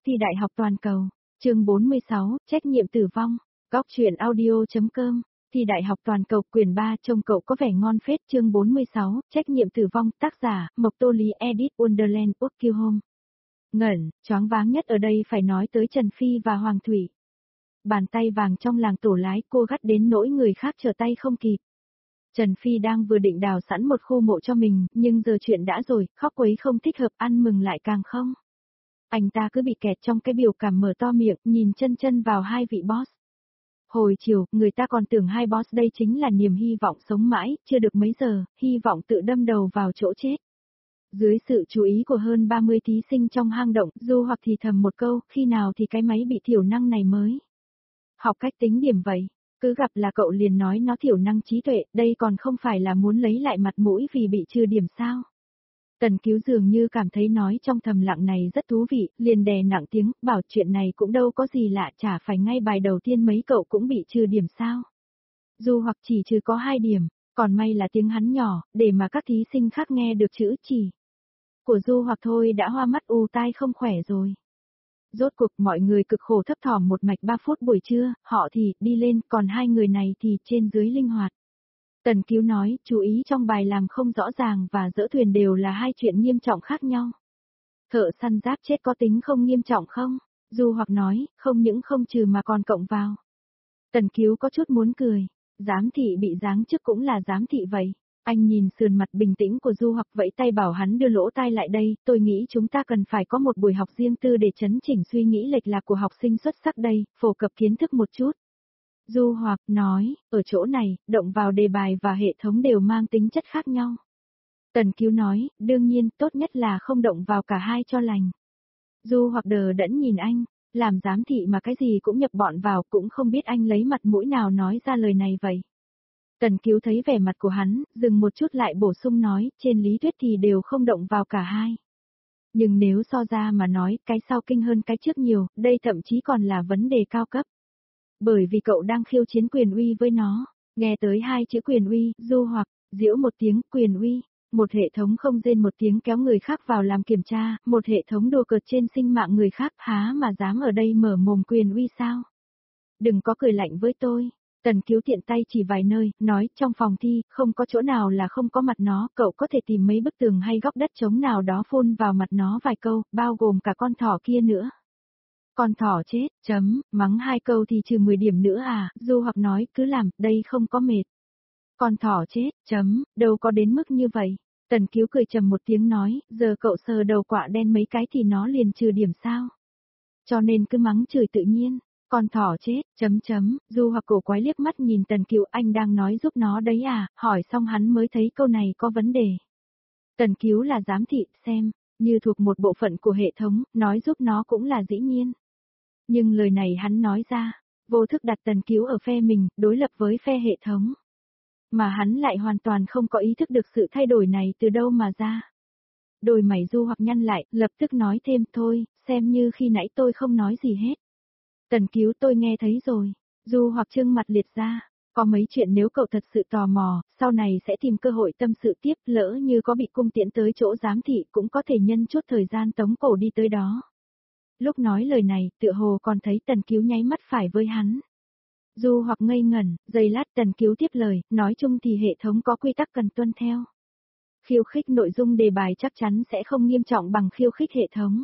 Thi đại học toàn cầu. Chương 46, trách nhiệm tử vong. Góc truyện audio.com. Thi đại học toàn cầu quyển 3 trông cậu có vẻ ngon phết. Chương 46, trách nhiệm tử vong. Tác giả, Mộc Tô Lý edit Wonderland Quốc Kiêu Home. Ngẩn, choáng váng nhất ở đây phải nói tới Trần Phi và Hoàng Thủy. Bàn tay vàng trong làng tổ lái cô gắt đến nỗi người khác trở tay không kịp. Trần Phi đang vừa định đào sẵn một khu mộ cho mình, nhưng giờ chuyện đã rồi, khóc quấy không thích hợp, ăn mừng lại càng không. Anh ta cứ bị kẹt trong cái biểu cảm mở to miệng, nhìn chân chân vào hai vị boss. Hồi chiều, người ta còn tưởng hai boss đây chính là niềm hy vọng sống mãi, chưa được mấy giờ, hy vọng tự đâm đầu vào chỗ chết. Dưới sự chú ý của hơn 30 thí sinh trong hang động, Du hoặc thì thầm một câu, khi nào thì cái máy bị thiểu năng này mới học cách tính điểm vậy. Cứ gặp là cậu liền nói nó thiểu năng trí tuệ, đây còn không phải là muốn lấy lại mặt mũi vì bị trừ điểm sao. Tần Cứu dường như cảm thấy nói trong thầm lặng này rất thú vị, liền đè nặng tiếng, bảo chuyện này cũng đâu có gì lạ, chả phải ngay bài đầu tiên mấy cậu cũng bị trừ điểm sao. Du hoặc chỉ trừ có 2 điểm, còn may là tiếng hắn nhỏ, để mà các thí sinh khác nghe được chữ chỉ của Du hoặc thôi đã hoa mắt ù tai không khỏe rồi. Rốt cuộc mọi người cực khổ thấp thỏm một mạch 3 phút buổi trưa, họ thì đi lên, còn hai người này thì trên dưới linh hoạt. Tần Cứu nói, chú ý trong bài làm không rõ ràng và dỡ thuyền đều là hai chuyện nghiêm trọng khác nhau. Thợ săn giáp chết có tính không nghiêm trọng không? Du hoặc nói, không những không trừ mà còn cộng vào. Tần Cứu có chút muốn cười, giám thị bị giáng chức cũng là giám thị vậy. Anh nhìn sườn mặt bình tĩnh của Du hoặc vẫy tay bảo hắn đưa lỗ tai lại đây, tôi nghĩ chúng ta cần phải có một buổi học riêng tư để chấn chỉnh suy nghĩ lệch lạc của học sinh xuất sắc đây, phổ cập kiến thức một chút. Du hoặc nói, ở chỗ này, động vào đề bài và hệ thống đều mang tính chất khác nhau. Tần Cứu nói, đương nhiên, tốt nhất là không động vào cả hai cho lành. Du hoặc đờ đẫn nhìn anh, làm giám thị mà cái gì cũng nhập bọn vào, cũng không biết anh lấy mặt mũi nào nói ra lời này vậy. Tần Cứu thấy vẻ mặt của hắn, dừng một chút lại bổ sung nói, trên lý thuyết thì đều không động vào cả hai. Nhưng nếu so ra mà nói, cái sau kinh hơn cái trước nhiều, đây thậm chí còn là vấn đề cao cấp. Bởi vì cậu đang khiêu chiến quyền uy với nó. Nghe tới hai chữ quyền uy, Du hoặc, giễu một tiếng, quyền uy. Một hệ thống không rên một tiếng kéo người khác vào làm kiểm tra, một hệ thống đùa cợt trên sinh mạng người khác, há mà dám ở đây mở mồm quyền uy sao? Đừng có cười lạnh với tôi. Tần Cứu tiện tay chỉ vài nơi, nói, trong phòng thi, không có chỗ nào là không có mặt nó, cậu có thể tìm mấy bức tường hay góc đất trống nào đó phun vào mặt nó vài câu, bao gồm cả con thỏ kia nữa. Con thỏ chết, mắng 2 câu thì trừ 10 điểm nữa à, Du hoặc nói, cứ làm, đây không có mệt. Con thỏ chết, đâu có đến mức như vậy. Tần Cứu cười trầm một tiếng nói, giờ cậu sờ đầu quạ đen mấy cái thì nó liền trừ điểm sao. Cho nên cứ mắng chửi tự nhiên. Con thỏ chết, Du hoặc cổ quái liếc mắt nhìn Tần Cứu, anh đang nói giúp nó đấy à, hỏi xong hắn mới thấy câu này có vấn đề. Tần Cứu là giám thị, xem, như thuộc một bộ phận của hệ thống, nói giúp nó cũng là dĩ nhiên. Nhưng lời này hắn nói ra, vô thức đặt Tần Cứu ở phe mình, đối lập với phe hệ thống. Mà hắn lại hoàn toàn không có ý thức được sự thay đổi này từ đâu mà ra. Đôi mày Du hoặc nhăn lại, lập tức nói thêm, thôi, xem như khi nãy tôi không nói gì hết. Tần Cứu, tôi nghe thấy rồi. Du hoặc trưng mặt liệt ra, có mấy chuyện nếu cậu thật sự tò mò, sau này sẽ tìm cơ hội tâm sự tiếp, lỡ như có bị cung tiễn tới chỗ giám thị cũng có thể nhân chút thời gian tống cổ đi tới đó. Lúc nói lời này, tựa hồ còn thấy Tần Cứu nháy mắt phải với hắn. Du hoặc ngây ngẩn, giây lát Tần Cứu tiếp lời, nói chung thì hệ thống có quy tắc cần tuân theo. Khiêu khích nội dung đề bài chắc chắn sẽ không nghiêm trọng bằng khiêu khích hệ thống.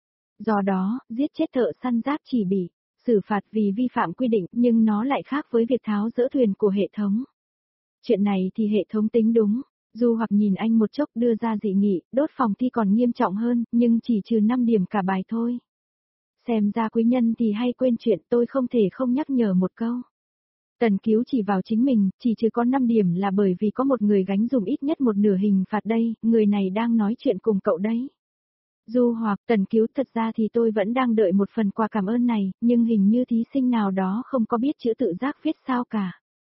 Do đó, giết chết thợ săn giáp chỉ bị xử phạt vì vi phạm quy định, nhưng nó lại khác với việc tháo dỡ thuyền của hệ thống. Chuyện này thì hệ thống tính đúng. Du hoặc nhìn anh một chốc đưa ra dị nghị, đốt phòng thi còn nghiêm trọng hơn, nhưng chỉ trừ 5 điểm cả bài thôi. Xem ra quý nhân thì hay quên chuyện, tôi không thể không nhắc nhở một câu. Tần Cứu chỉ vào chính mình, chỉ trừ có 5 điểm là bởi vì có một người gánh dùm ít nhất một nửa hình phạt đây, người này đang nói chuyện cùng cậu đấy. Du hoặc, Tần Cứu, thật ra thì tôi vẫn đang đợi một phần quà cảm ơn này, nhưng hình như thí sinh nào đó không có biết chữ tự giác viết sao cả.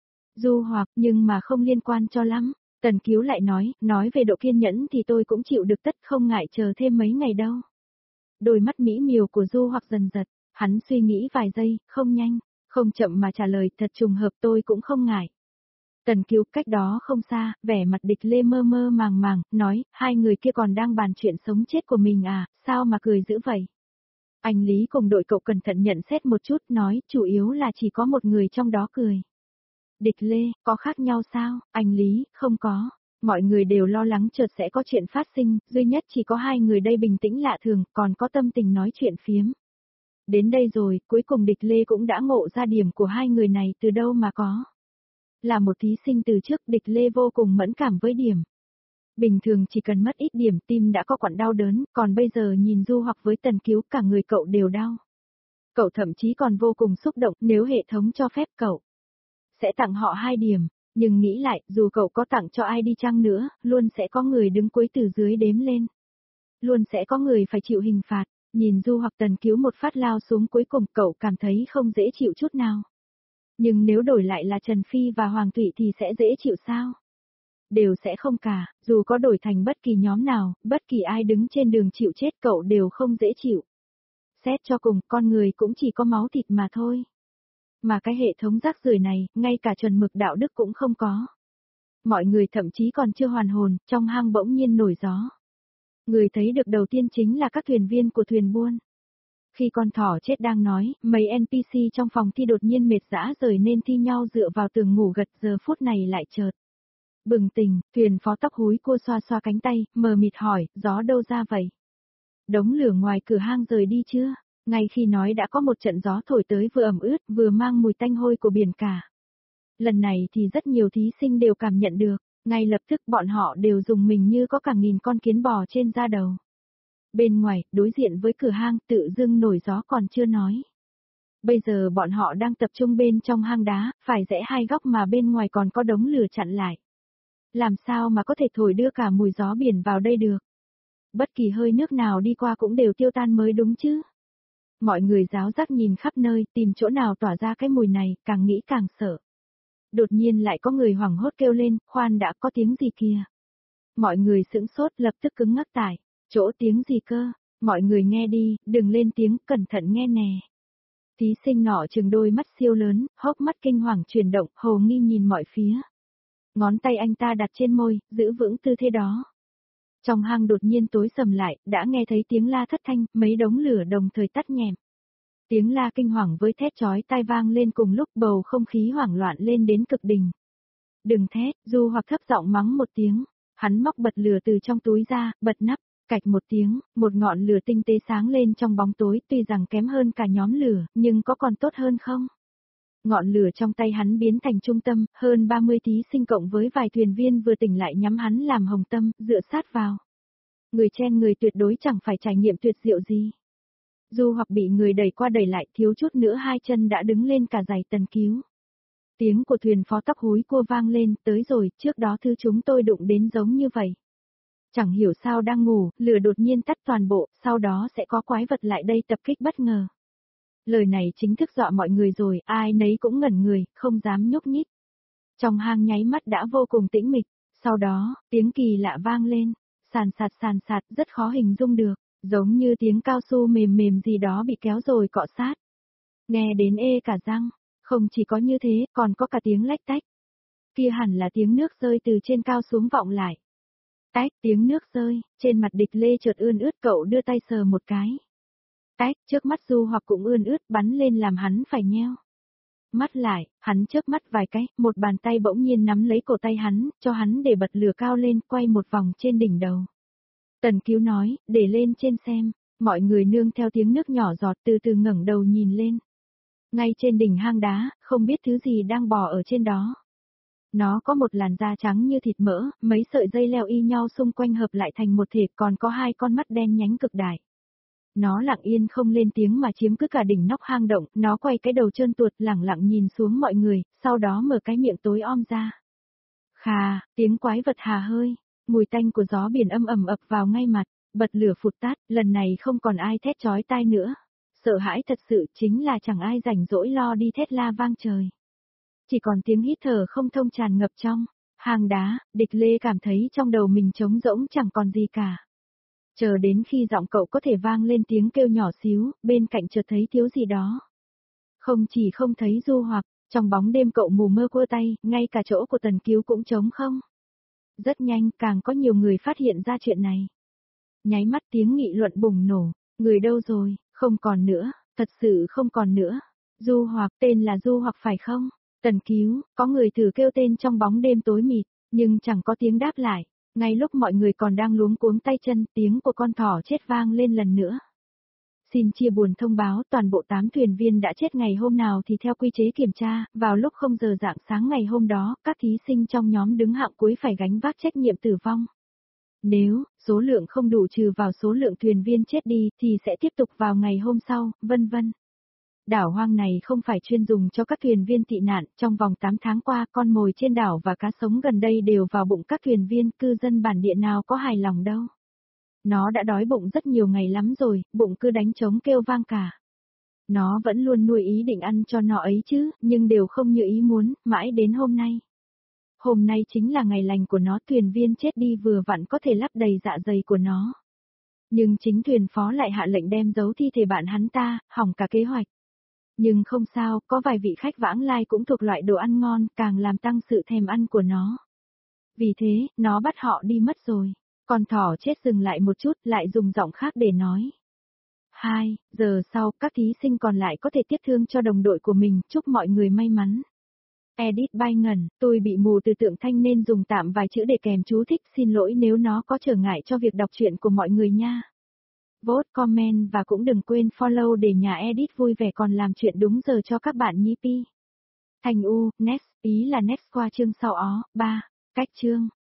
Du hoặc, nhưng mà không liên quan cho lắm. Tần Cứu lại nói về độ kiên nhẫn thì tôi cũng chịu được tất, không ngại chờ thêm mấy ngày đâu. Đôi mắt mỹ miều của Du hoặc dần giật, hắn suy nghĩ vài giây, không nhanh, không chậm mà trả lời, thật trùng hợp, tôi cũng không ngại. Tần Cứu cách đó không xa, vẻ mặt Địch Lê mơ mơ màng màng, nói, hai người kia còn đang bàn chuyện sống chết của mình à, sao mà cười dữ vậy? Anh Lý cùng đội cậu cẩn thận nhận xét một chút, nói, chủ yếu là chỉ có một người trong đó cười. Địch Lê, có khác nhau sao? Anh Lý, không có. Mọi người đều lo lắng chợt sẽ có chuyện phát sinh, duy nhất chỉ có hai người đây bình tĩnh lạ thường, còn có tâm tình nói chuyện phiếm. Đến đây rồi, cuối cùng Địch Lê cũng đã ngộ ra điểm của hai người này từ đâu mà có. Là một thí sinh từ trước, Địch Lê vô cùng mẫn cảm với điểm. Bình thường chỉ cần mất ít điểm tim đã có quặn đau đớn, còn bây giờ nhìn Du Hoặc với Tần Cứu cả người cậu đều đau. Cậu thậm chí còn vô cùng xúc động nếu hệ thống cho phép cậu sẽ tặng họ 2 điểm, nhưng nghĩ lại, dù cậu có tặng cho ai đi chăng nữa, luôn sẽ có người đứng cuối từ dưới đếm lên. Luôn sẽ có người phải chịu hình phạt, nhìn Du Hoặc Tần Cứu một phát lao xuống cuối cùng cậu cảm thấy không dễ chịu chút nào. Nhưng nếu đổi lại là Trần Phi và Hoàng Thụy thì sẽ dễ chịu sao? Đều sẽ không cả, dù có đổi thành bất kỳ nhóm nào, bất kỳ ai đứng trên đường chịu chết cậu đều không dễ chịu. Xét cho cùng, con người cũng chỉ có máu thịt mà thôi. Mà cái hệ thống rác rưởi này, ngay cả chuẩn mực đạo đức cũng không có. Mọi người thậm chí còn chưa hoàn hồn, trong hang bỗng nhiên nổi gió. Người thấy được đầu tiên chính là các thuyền viên của thuyền buôn. Khi con thỏ chết đang nói, mấy NPC trong phòng thi đột nhiên mệt dã rời nên thi nhau dựa vào tường ngủ gật, giờ phút này lại chợt bừng tỉnh, thuyền phó tóc húi cua xoa xoa cánh tay, mờ mịt hỏi, gió đâu ra vậy? Đống lửa ngoài cửa hang rời đi chưa? Ngay khi nói đã có một trận gió thổi tới vừa ẩm ướt vừa mang mùi tanh hôi của biển cả. Lần này thì rất nhiều thí sinh đều cảm nhận được, ngay lập tức bọn họ đều dùng mình như có cả nghìn con kiến bò trên da đầu. Bên ngoài, đối diện với cửa hang tự dưng nổi gió còn chưa nói. Bây giờ bọn họ đang tập trung bên trong hang đá, phải rẽ hai góc mà bên ngoài còn có đống lửa chặn lại. Làm sao mà có thể thổi đưa cả mùi gió biển vào đây được? Bất kỳ hơi nước nào đi qua cũng đều tiêu tan mới đúng chứ. Mọi người ráo rác nhìn khắp nơi, tìm chỗ nào tỏa ra cái mùi này, càng nghĩ càng sợ. Đột nhiên lại có người hoảng hốt kêu lên, khoan đã có tiếng gì kìa. Mọi người sững sốt lập tức cứng ngắc tại, chỗ tiếng gì cơ, mọi người nghe đi, đừng lên tiếng, cẩn thận nghe nè. Thí sinh nọ trừng đôi mắt siêu lớn, hốc mắt kinh hoàng chuyển động, hồ nghi nhìn mọi phía. Ngón tay anh ta đặt trên môi, giữ vững tư thế đó. Trong hang đột nhiên tối sầm lại, đã nghe thấy tiếng la thất thanh, mấy đống lửa đồng thời tắt nhẹm. Tiếng la kinh hoàng với thét chói tai vang lên cùng lúc, bầu không khí hoảng loạn lên đến cực đỉnh. Đừng thét, Du Hoặc thấp giọng mắng một tiếng, hắn móc bật lửa từ trong túi ra, bật nắp, cạch một tiếng, một ngọn lửa tinh tế sáng lên trong bóng tối, tuy rằng kém hơn cả nhóm lửa, nhưng có còn tốt hơn không? Ngọn lửa trong tay hắn biến thành trung tâm, hơn 30 thí sinh cộng với vài thuyền viên vừa tỉnh lại nhắm hắn làm hồng tâm, dựa sát vào. Người chen người tuyệt đối chẳng phải trải nghiệm tuyệt diệu gì. Du Hoặc bị người đẩy qua đẩy lại, thiếu chút nữa hai chân đã đứng lên cả giày Tần Cứu. Tiếng của thuyền phó tóc húi cua vang lên, tới rồi, trước đó thứ chúng tôi đụng đến giống như vậy. Chẳng hiểu sao đang ngủ, lửa đột nhiên tắt toàn bộ, sau đó sẽ có quái vật lại đây tập kích bất ngờ. Lời này chính thức dọa mọi người rồi, ai nấy cũng ngẩn người, không dám nhúc nhích. Trong hang nháy mắt đã vô cùng tĩnh mịch, sau đó, tiếng kỳ lạ vang lên, sàn sạt, rất khó hình dung được, giống như tiếng cao su mềm mềm gì đó bị kéo rồi cọ sát. Nghe đến ê cả răng, không chỉ có như thế, còn có cả tiếng lách tách. Kia hẳn là tiếng nước rơi từ trên cao xuống vọng lại. Tách, tiếng nước rơi, trên mặt Địch Lê chợt ươn ướt, cậu đưa tay sờ một cái. Tách, trước mắt Du Hoặc cũng ươn ướt bắn lên làm hắn phải nheo mắt lại, hắn chớp mắt vài cái, một bàn tay bỗng nhiên nắm lấy cổ tay hắn, cho hắn để bật lửa cao lên, quay một vòng trên đỉnh đầu. Tần Cứu nói, để lên trên xem, mọi người nương theo tiếng nước nhỏ giọt từ từ ngẩng đầu nhìn lên. Ngay trên đỉnh hang đá, không biết thứ gì đang bò ở trên đó. Nó có một làn da trắng như thịt mỡ, mấy sợi dây leo y nhau xung quanh hợp lại thành một thể, còn có hai con mắt đen nhánh cực đại. Nó lặng yên không lên tiếng mà chiếm cứ cả đỉnh nóc hang động, nó quay cái đầu trơn tuột lẳng lặng nhìn xuống mọi người, sau đó mở cái miệng tối om ra. Khà, tiếng quái vật hà hơi, mùi tanh của gió biển âm ầm ập vào ngay mặt, bật lửa phụt tắt, lần này không còn ai thét chói tai nữa. Sợ hãi thật sự chính là chẳng ai rảnh rỗi lo đi thét la vang trời. Chỉ còn tiếng hít thở không thông tràn ngập trong hang đá, Địch Lê cảm thấy trong đầu mình trống rỗng chẳng còn gì cả. Chờ đến khi giọng cậu có thể vang lên tiếng kêu nhỏ xíu, bên cạnh chợt thấy thiếu gì đó. Không chỉ không thấy Du Hoặc, trong bóng đêm cậu mù mơ cua tay, ngay cả chỗ của Tần Cứu cũng trống không. Rất nhanh, càng có nhiều người phát hiện ra chuyện này. Nháy mắt tiếng nghị luận bùng nổ, người đâu rồi, Không còn nữa, thật sự không còn nữa. Du Hoặc, tên là Du Hoặc phải không? Tần cứu, có người thử kêu tên trong bóng đêm tối mịt, nhưng chẳng có tiếng đáp lại. Ngay lúc mọi người còn đang luống cuống tay chân, tiếng của con thỏ chết vang lên lần nữa. Xin chia buồn thông báo toàn bộ 8 thuyền viên đã chết ngày hôm nào thì theo quy chế kiểm tra, vào lúc 0 giờ rạng sáng ngày hôm đó, các thí sinh trong nhóm đứng hạng cuối phải gánh vác trách nhiệm tử vong. Nếu số lượng không đủ trừ vào số lượng thuyền viên chết đi thì sẽ tiếp tục vào ngày hôm sau, vân vân. Đảo hoang này không phải chuyên dùng cho các thuyền viên tị nạn, trong vòng 8 tháng qua con mồi trên đảo và cá sống gần đây đều vào bụng các thuyền viên, cư dân bản địa nào có hài lòng đâu. Nó đã đói bụng rất nhiều ngày lắm rồi, bụng cứ đánh trống kêu vang cả. Nó vẫn luôn nuôi ý định ăn cho nó ấy chứ, nhưng đều không như ý muốn, mãi đến hôm nay. Hôm nay chính là ngày lành của nó, thuyền viên chết đi vừa vặn có thể lấp đầy dạ dày của nó. Nhưng chính thuyền phó lại hạ lệnh đem giấu thi thể bạn hắn ta, hỏng cả kế hoạch. Nhưng không sao, có vài vị khách vãng lai cũng thuộc loại đồ ăn ngon, càng làm tăng sự thèm ăn của nó. Vì thế, nó bắt họ đi mất rồi. Con thỏ chết dừng lại một chút, lại dùng giọng khác để nói. 2 giờ sau, các thí sinh còn lại có thể tiếc thương cho đồng đội của mình, chúc mọi người may mắn. Edit bay ngẩn, tôi bị mù từ tượng thanh nên dùng tạm vài chữ để kèm chú thích, xin lỗi nếu nó có trở ngại cho việc đọc truyện của mọi người nha. Vote, comment và cũng đừng quên follow để nhà Edit vui vẻ còn làm chuyện đúng giờ cho các bạn nhí pi. Thành U, next, ý là next qua chương sau ó, 3, cách chương.